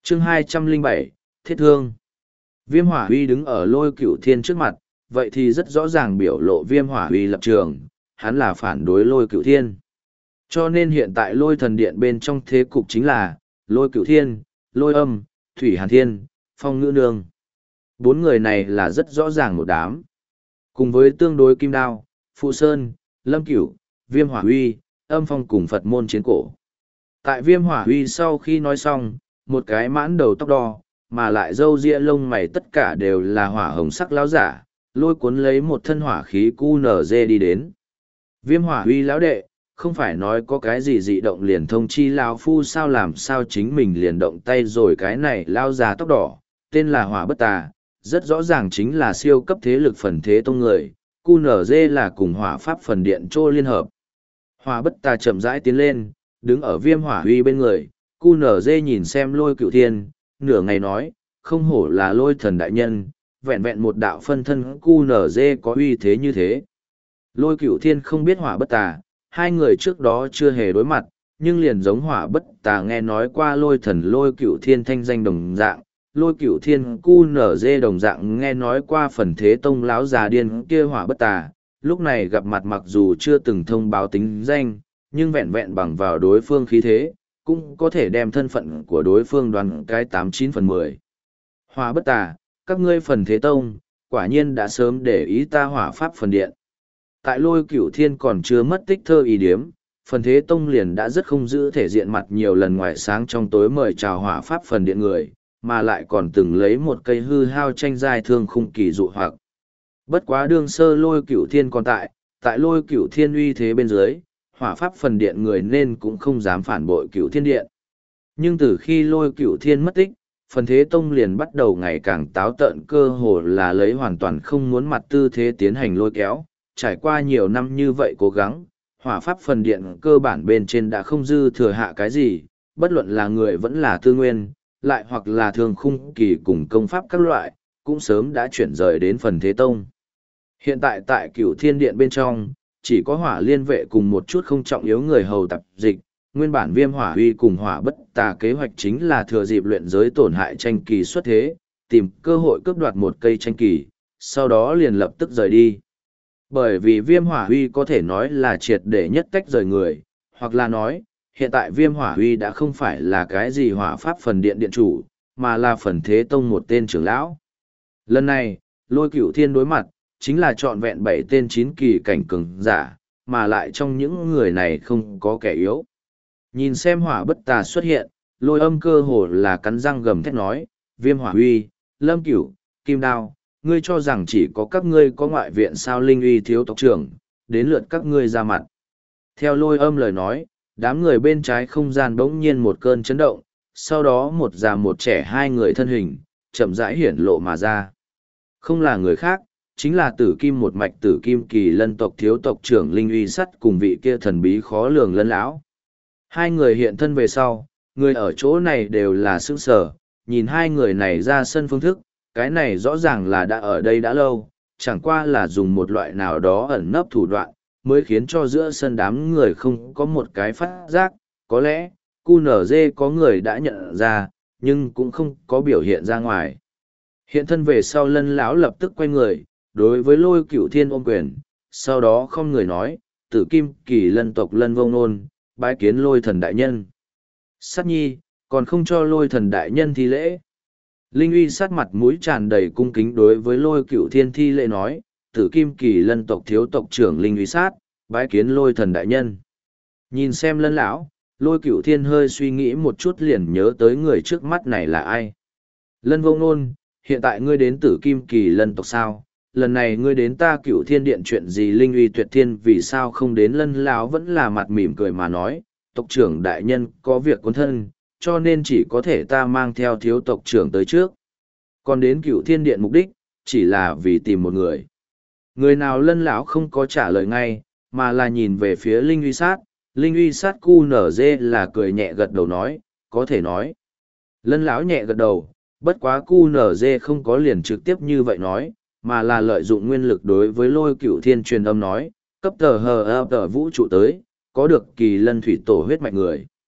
chương 207, Thiết Thương. Viêm Hỏa Uy đứng ở Lôi Cửu Thiên trước mặt, vậy thì rất rõ ràng biểu lộ Viêm Hỏa Uy lập trường, hắn là phản đối Lôi Cửu Thiên. Cho nên hiện tại Lôi Thần Điện bên trong thế cục chính là Lôi Cửu Thiên, Lôi Âm, Thủy Hàn Thiên, Phong Ngữ Nương. Bốn người này là rất rõ ràng một đám. Cùng với tương đối Kim Đao, Phụ Sơn, Lâm Cửu, Viêm Hỏa Uy, Âm Phong cùng Phật môn chiến cổ. Tại Viêm Hỏa Uy sau khi nói xong, một cái mãn đầu tóc đo, mà lại râu ria lông mày tất cả đều là hỏa hồng sắc lão giả, lôi cuốn lấy một thân hỏa khí QNZ đi đến. Viêm Hỏa Uy lão đệ, không phải nói có cái gì dị động liền thông chi lão phu sao, làm sao chính mình liền động tay rồi. Cái này lao già tóc đỏ, tên là Hỏa Bất Tà, rất rõ ràng chính là siêu cấp thế lực Phần Thế Tông người, QNZ là cùng Hỏa Pháp Phần Điện Trô liên hợp. Hỏa Bất Tà chậm rãi tiến lên, đứng ở Viêm Hỏa Uy bên người, QNZ nhìn xem Lôi Cửu Thiên, nửa ngày nói, không hổ là Lôi Thần đại nhân, vẹn vẹn một đạo phân thân QNZ có uy thế như thế. Lôi Cửu Thiên không biết Hỏa Bất Tà, hai người trước đó chưa hề đối mặt, nhưng liền giống Hỏa Bất Tà nghe nói qua Lôi Thần Lôi Cửu Thiên thanh danh đồng dạng, Lôi Cửu Thiên QNZ đồng dạng nghe nói qua Phần Thế Tông lão già điên kia Hỏa Bất Tà, lúc này gặp mặt mặc dù chưa từng thông báo tính danh, nhưng vẹn vẹn bằng vào đối phương khí thế, cũng có thể đem thân phận của đối phương đoán cái 89/10. Hỏa Bất Tà, các ngươi Phần Thế Tông, quả nhiên đã sớm để ý ta Hỏa Pháp Phần Điện. Tại Lôi Cửu Thiên còn chưa mất tích thơ ý điếm, Phần Thế Tông liền đã rất không giữ thể diện mặt nhiều lần ngoài sáng trong tối mời chào Hỏa Pháp Phần Điện người, mà lại còn từng lấy một cây hư hao tranh giai thương khung kỳ dụ hoặc. Bất quá đương sơ Lôi Cửu Thiên còn tại Lôi Cửu Thiên uy thế bên dưới, Hỏa Pháp Phần Điện người nên cũng không dám phản bội Cửu Thiên Điện. Nhưng từ khi Lôi Cửu Thiên mất tích, Phần Thế Tông liền bắt đầu ngày càng táo tợn, cơ hồ là lấy hoàn toàn không muốn mặt tư thế tiến hành lôi kéo. Trải qua nhiều năm như vậy cố gắng, Hỏa Pháp Phần Điện cơ bản bên trên đã không dư thừa hạ cái gì, bất luận là người vẫn là tư nguyên, lại hoặc là thường khung kỳ cùng công pháp các loại, cũng sớm đã chuyển rời đến Phần Thế Tông. Hiện tại tại Cửu Thiên Điện bên trong, chỉ có Hỏa Liên Vệ cùng một chút không trọng yếu người hầu tập dịch. Nguyên bản Viêm Hỏa Uy cùng Hỏa Bất Tà kế hoạch chính là thừa dịp luyện giới tổn hại tranh kỳ xuất thế, tìm cơ hội cướp đoạt một cây tranh kỳ, sau đó liền lập tức rời đi. Bởi vì Viêm Hỏa Uy có thể nói là triệt để nhất tách rời người, hoặc là nói, hiện tại Viêm Hỏa Uy đã không phải là cái gì Hỏa Pháp Phần Điện điện chủ, mà là Phần Thế Tông một tên trưởng lão. Lần này, Lôi Cửu Thiên đối mặt, chính là trọn vẹn 7 tên 9 kỳ cảnh cường giả, mà lại trong những người này không có kẻ yếu. Nhìn xem Hỏa Bất Tà xuất hiện, Lôi Âm cơ hồ là cắn răng gầm thét nói, Viêm Hỏa Uy, Lâm Cửu, Kim Đao, ngươi cho rằng chỉ có các ngươi có ngoại viện sao Linh Uy thiếu tộc trưởng, đến lượt các ngươi ra mặt. Theo Lôi Âm lời nói, đám người bên trái không gian bỗng nhiên một cơn chấn động, sau đó một già một trẻ hai người thân hình, chậm rãi hiển lộ mà ra. Không là người khác, chính là Tử Kim một mạch Tử Kim Kỳ Lân tộc thiếu tộc trưởng Linh Uy Sắt cùng vị kia thần bí khó lường Lân lão. Hai người hiện thân về sau, người ở chỗ này đều là sững sờ, nhìn hai người này ra sân phương thức, cái này rõ ràng là đã ở đây đã lâu, chẳng qua là dùng một loại nào đó ẩn nấp thủ đoạn, mới khiến cho giữa sân đám người không có một cái phát giác, có lẽ, QNZ có người đã nhận ra, nhưng cũng không có biểu hiện ra ngoài. Hiện thân về sau Lân lão lập tức quay người, đối với Lôi Cửu Thiên ôm quyền, sau đó không người nói, Tử Kim Kỳ Lân tộc Lân Vô Nôn, bái kiến Lôi Thần đại nhân. Sát nhi, còn không cho Lôi Thần đại nhân thi lễ. Linh Uy sát mặt mũi tràn đầy cung kính đối với Lôi Cửu Thiên thi lễ nói, Tử Kim Kỳ Lân tộc thiếu tộc trưởng Linh Uy sát, bái kiến Lôi Thần đại nhân. Nhìn xem Lân lão, Lôi Cửu Thiên hơi suy nghĩ một chút liền nhớ tới người trước mắt này là ai. Lân Vô Nôn, hiện tại ngươi đến Tử Kim Kỳ Lân tộc sao? Lần này ngươi đến ta Cửu Thiên Điện chuyện gì? Linh Uy tuyệt thiên vì sao không đến? Lân lão vẫn là mặt mỉm cười mà nói, tộc trưởng đại nhân có việc cuốn thân, cho nên chỉ có thể ta mang theo thiếu tộc trưởng tới trước. Còn đến Cửu Thiên Điện mục đích, chỉ là vì tìm một người. Người nào? Lân lão không có trả lời ngay, mà là nhìn về phía Linh Uy sát. Linh Uy sát QNZ là cười nhẹ gật đầu nói, có thể nói. Lân lão nhẹ gật đầu, bất quá QNZ không có liền trực tiếp như vậy nói, mà là lợi dụng nguyên lực đối với Lôi Cửu Thiên truyền âm nói, cấp tờ hờ tờ vũ trụ tới, có được Kỳ Lân thủy tổ huyết mạch người.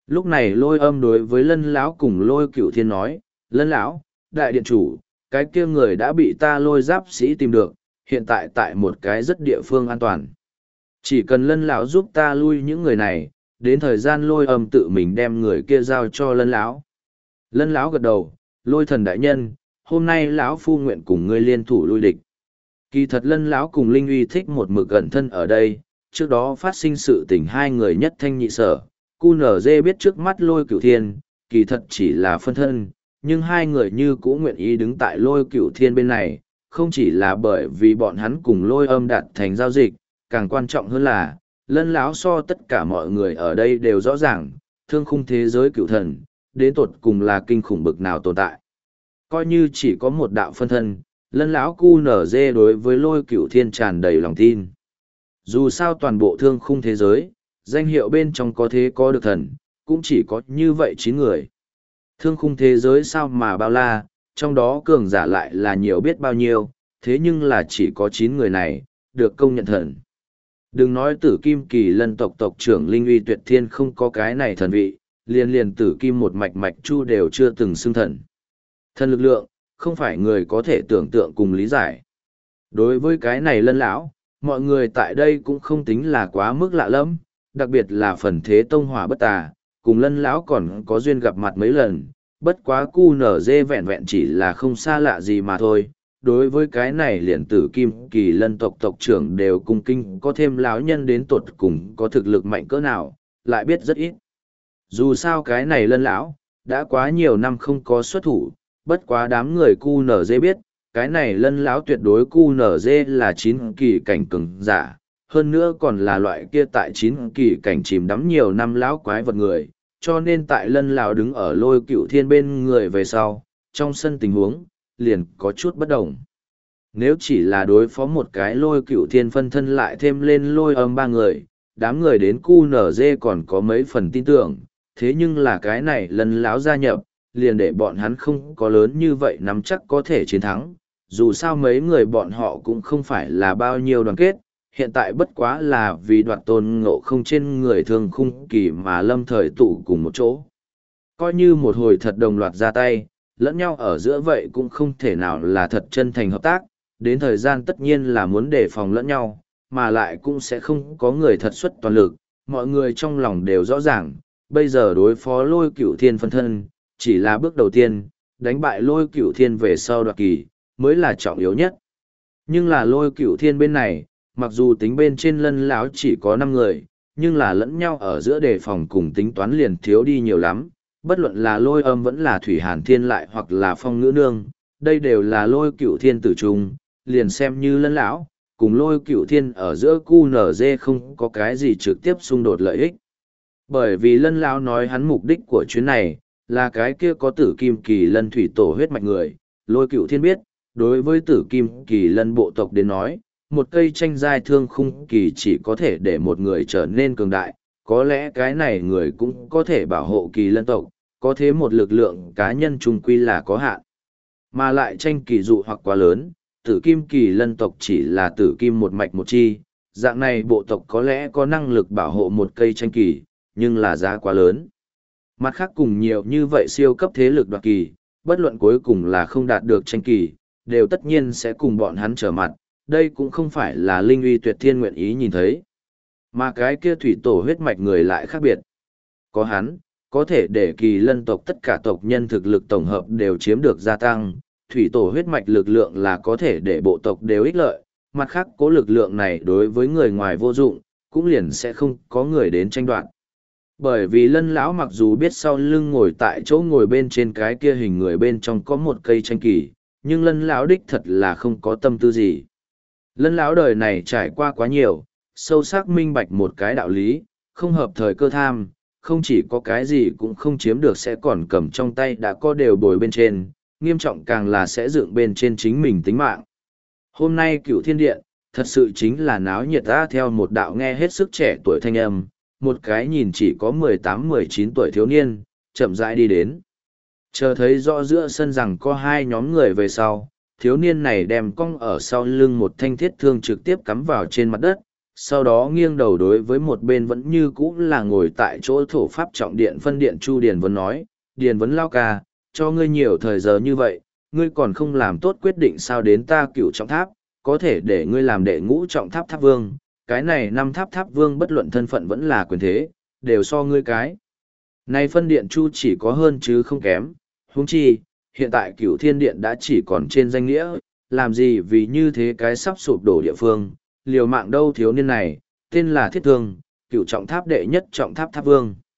Lúc này Lôi Âm đối với Lân lão cùng Lôi Cửu Thiên nói, Lân lão, đại điện chủ, cái kia người đã bị ta Lôi Giáp sĩ tìm được, hiện tại tại một cái rất địa phương an toàn. Chỉ cần Lân lão giúp ta lui những người này, đến thời gian Lôi Âm tự mình đem người kia giao cho Lân lão. Lân lão gật đầu, Lôi thần đại nhân, hôm nay lão phu nguyện cùng ngươi liên thủ lui địch. Kỳ thật Lân lão cùng Linh Uy thích một mực gần thân ở đây, trước đó phát sinh sự tình hai người nhất thanh nhị sở, QNZ biết trước mắt Lôi Cửu Thiên, kỳ thật chỉ là phân thân, nhưng hai người như cũng nguyện ý đứng tại Lôi Cửu Thiên bên này, không chỉ là bởi vì bọn hắn cùng Lôi Âm đạt thành giao dịch, càng quan trọng hơn là, Lân lão so tất cả mọi người ở đây đều rõ ràng, thương khung thế giới cửu thần, đến tột cùng là kinh khủng bực nào tồn tại. Coi như chỉ có một đạo phân thân, Lân lão QNZ đối với Lôi Cửu Thiên tràn đầy lòng tin. Dù sao toàn bộ thương khung thế giới, danh hiệu bên trong có thế có được thần, cũng chỉ có như vậy 9 người. Thương khung thế giới sao mà bao la, trong đó cường giả lại là nhiều biết bao nhiêu, thế nhưng là chỉ có 9 người này, được công nhận thần. Đừng nói tử kim kỳ lân tộc tộc trưởng Linh Uy Tuyệt Thiên không có cái này thần vị, liền tử kim một mạch mạch chu đều chưa từng xưng thần. Thần lực lượng, không phải người có thể tưởng tượng cùng lý giải. Đối với cái này Lân lão, mọi người tại đây cũng không tính là quá mức lạ lẫm, đặc biệt là phần thế tông hỏa bất tà, cùng Lân lão còn có duyên gặp mặt mấy lần, bất quá QNZ vẹn vẹn chỉ là không xa lạ gì mà thôi. Đối với cái này liền tử kim kỳ lân tộc tộc trưởng đều cung kinh có thêm lão nhân đến tột cùng có thực lực mạnh cỡ nào, lại biết rất ít. Dù sao cái này Lân lão, đã quá nhiều năm không có xuất thủ, bất quá đám người QNZ biết, cái này Lân lão tuyệt đối QNZ là 9 kỳ cảnh cường giả, hơn nữa còn là loại kia tại 9 kỳ cảnh chìm đắm nhiều năm lão quái vật người, cho nên tại Lân lão đứng ở Lôi Cửu Thiên bên người về sau, trong sân tình huống, liền có chút bất đồng. Nếu chỉ là đối phó một cái Lôi Cửu Thiên phân thân lại thêm lên Lôi Âm 3 người, đám người đến QNZ còn có mấy phần tin tưởng, thế nhưng là cái này Lân lão gia nhập, liền để bọn hắn không có lớn như vậy nắm chắc có thể chiến thắng. Dù sao mấy người bọn họ cũng không phải là bao nhiêu đoàn kết, hiện tại bất quá là vì đoạt tôn ngộ không trên người thương khung kỳ mà lâm thời tụ cùng một chỗ. Coi như một hồi thật đồng loạt ra tay, lẫn nhau ở giữa vậy cũng không thể nào là thật chân thành hợp tác, đến thời gian tất nhiên là muốn đề phòng lẫn nhau, mà lại cũng sẽ không có người thật xuất toàn lực, mọi người trong lòng đều rõ ràng, bây giờ đối phó Lôi Cửu Thiên phân thân, chỉ là bước đầu tiên, đánh bại Lôi Cửu Thiên về sau đoạt kỳ, mới là trọng yếu nhất. Nhưng là Lôi Cửu Thiên bên này, mặc dù tính bên trên Lân lão chỉ có 5 người, nhưng là lẫn nhau ở giữa đề phòng cùng tính toán liền thiếu đi nhiều lắm, bất luận là Lôi Âm vẫn là Thủy Hàn Thiên lại hoặc là Phong Ngữ Nương, đây đều là Lôi Cửu Thiên tử trung, liền xem như Lân lão cùng Lôi Cửu Thiên ở giữa QNZ không có cái gì trực tiếp xung đột lợi ích. Bởi vì Lân lão nói hắn mục đích của chuyến này là cái kia có tử kim kỳ lân thủy tổ huyết mạch người, Lôi Cửu Thiên biết, đối với tử kim kỳ lân bộ tộc đến nói, một cây tranh giai thương khung kỳ chỉ có thể để một người trở nên cường đại, có lẽ cái này người cũng có thể bảo hộ kỳ lân tộc, có thế một lực lượng cá nhân trung quy là có hạn. Mà lại tranh kỳ dụ hoặc quá lớn, tử kim kỳ lân tộc chỉ là tử kim một mạch một chi, dạng này bộ tộc có lẽ có năng lực bảo hộ một cây tranh kỳ, nhưng là giá quá lớn. Mặt khác cùng nhiều như vậy siêu cấp thế lực đoạt kỳ, bất luận cuối cùng là không đạt được tranh kỳ, đều tất nhiên sẽ cùng bọn hắn trở mặt, đây cũng không phải là Linh Uy Tuyệt Thiên nguyện ý nhìn thấy. Mà cái kia thủy tổ huyết mạch người lại khác biệt. Có hắn, có thể để kỳ lân tộc tất cả tộc nhân thực lực tổng hợp đều chiếm được gia tăng, thủy tổ huyết mạch lực lượng là có thể để bộ tộc đều ích lợi, mặt khác cố lực lượng này đối với người ngoài vô dụng, cũng liền sẽ không có người đến tranh đoạt. Bởi vì Lân lão mặc dù biết sau lưng ngồi tại chỗ ngồi bên trên cái kia hình người bên trong có một cây tranh kỳ, nhưng Lân lão đích thật là không có tâm tư gì. Lân lão đời này trải qua quá nhiều, sâu sắc minh bạch một cái đạo lý, không hợp thời cơ tham, không chỉ có cái gì cũng không chiếm được sẽ còn cầm trong tay đã có đều bồi bên trên, nghiêm trọng càng là sẽ dựng bên trên chính mình tính mạng. Hôm nay Cửu Thiên Điện, thật sự chính là náo nhiệt ra theo một đạo nghe hết sức trẻ tuổi thanh âm, một cái nhìn chỉ có 18-19 tuổi thiếu niên, chậm rãi đi đến. Chờ thấy rõ giữa sân rằng có hai nhóm người về sau, thiếu niên này đem cong ở sau lưng một thanh thiết thương trực tiếp cắm vào trên mặt đất, sau đó nghiêng đầu đối với một bên vẫn như cũ là ngồi tại chỗ thổ pháp trọng điện phân điện Chu Điền Vấn nói, Điền Vấn lao ca, cho ngươi nhiều thời giờ như vậy, ngươi còn không làm tốt quyết định sao đến ta Cửu Trọng Tháp, có thể để ngươi làm đệ ngũ trọng tháp tháp vương, cái này năm tháp tháp vương bất luận thân phận vẫn là quyền thế, đều so ngươi cái. Này phân điện Chu chỉ có hơn chứ không kém, huống chi, hiện tại Cửu Thiên Điện đã chỉ còn trên danh nghĩa, làm gì vì như thế cái sắp sụp đổ địa phương, liều mạng đâu thiếu niên này, tên là Thiết Thương, Cửu Trọng Tháp đệ nhất trọng tháp tháp vương.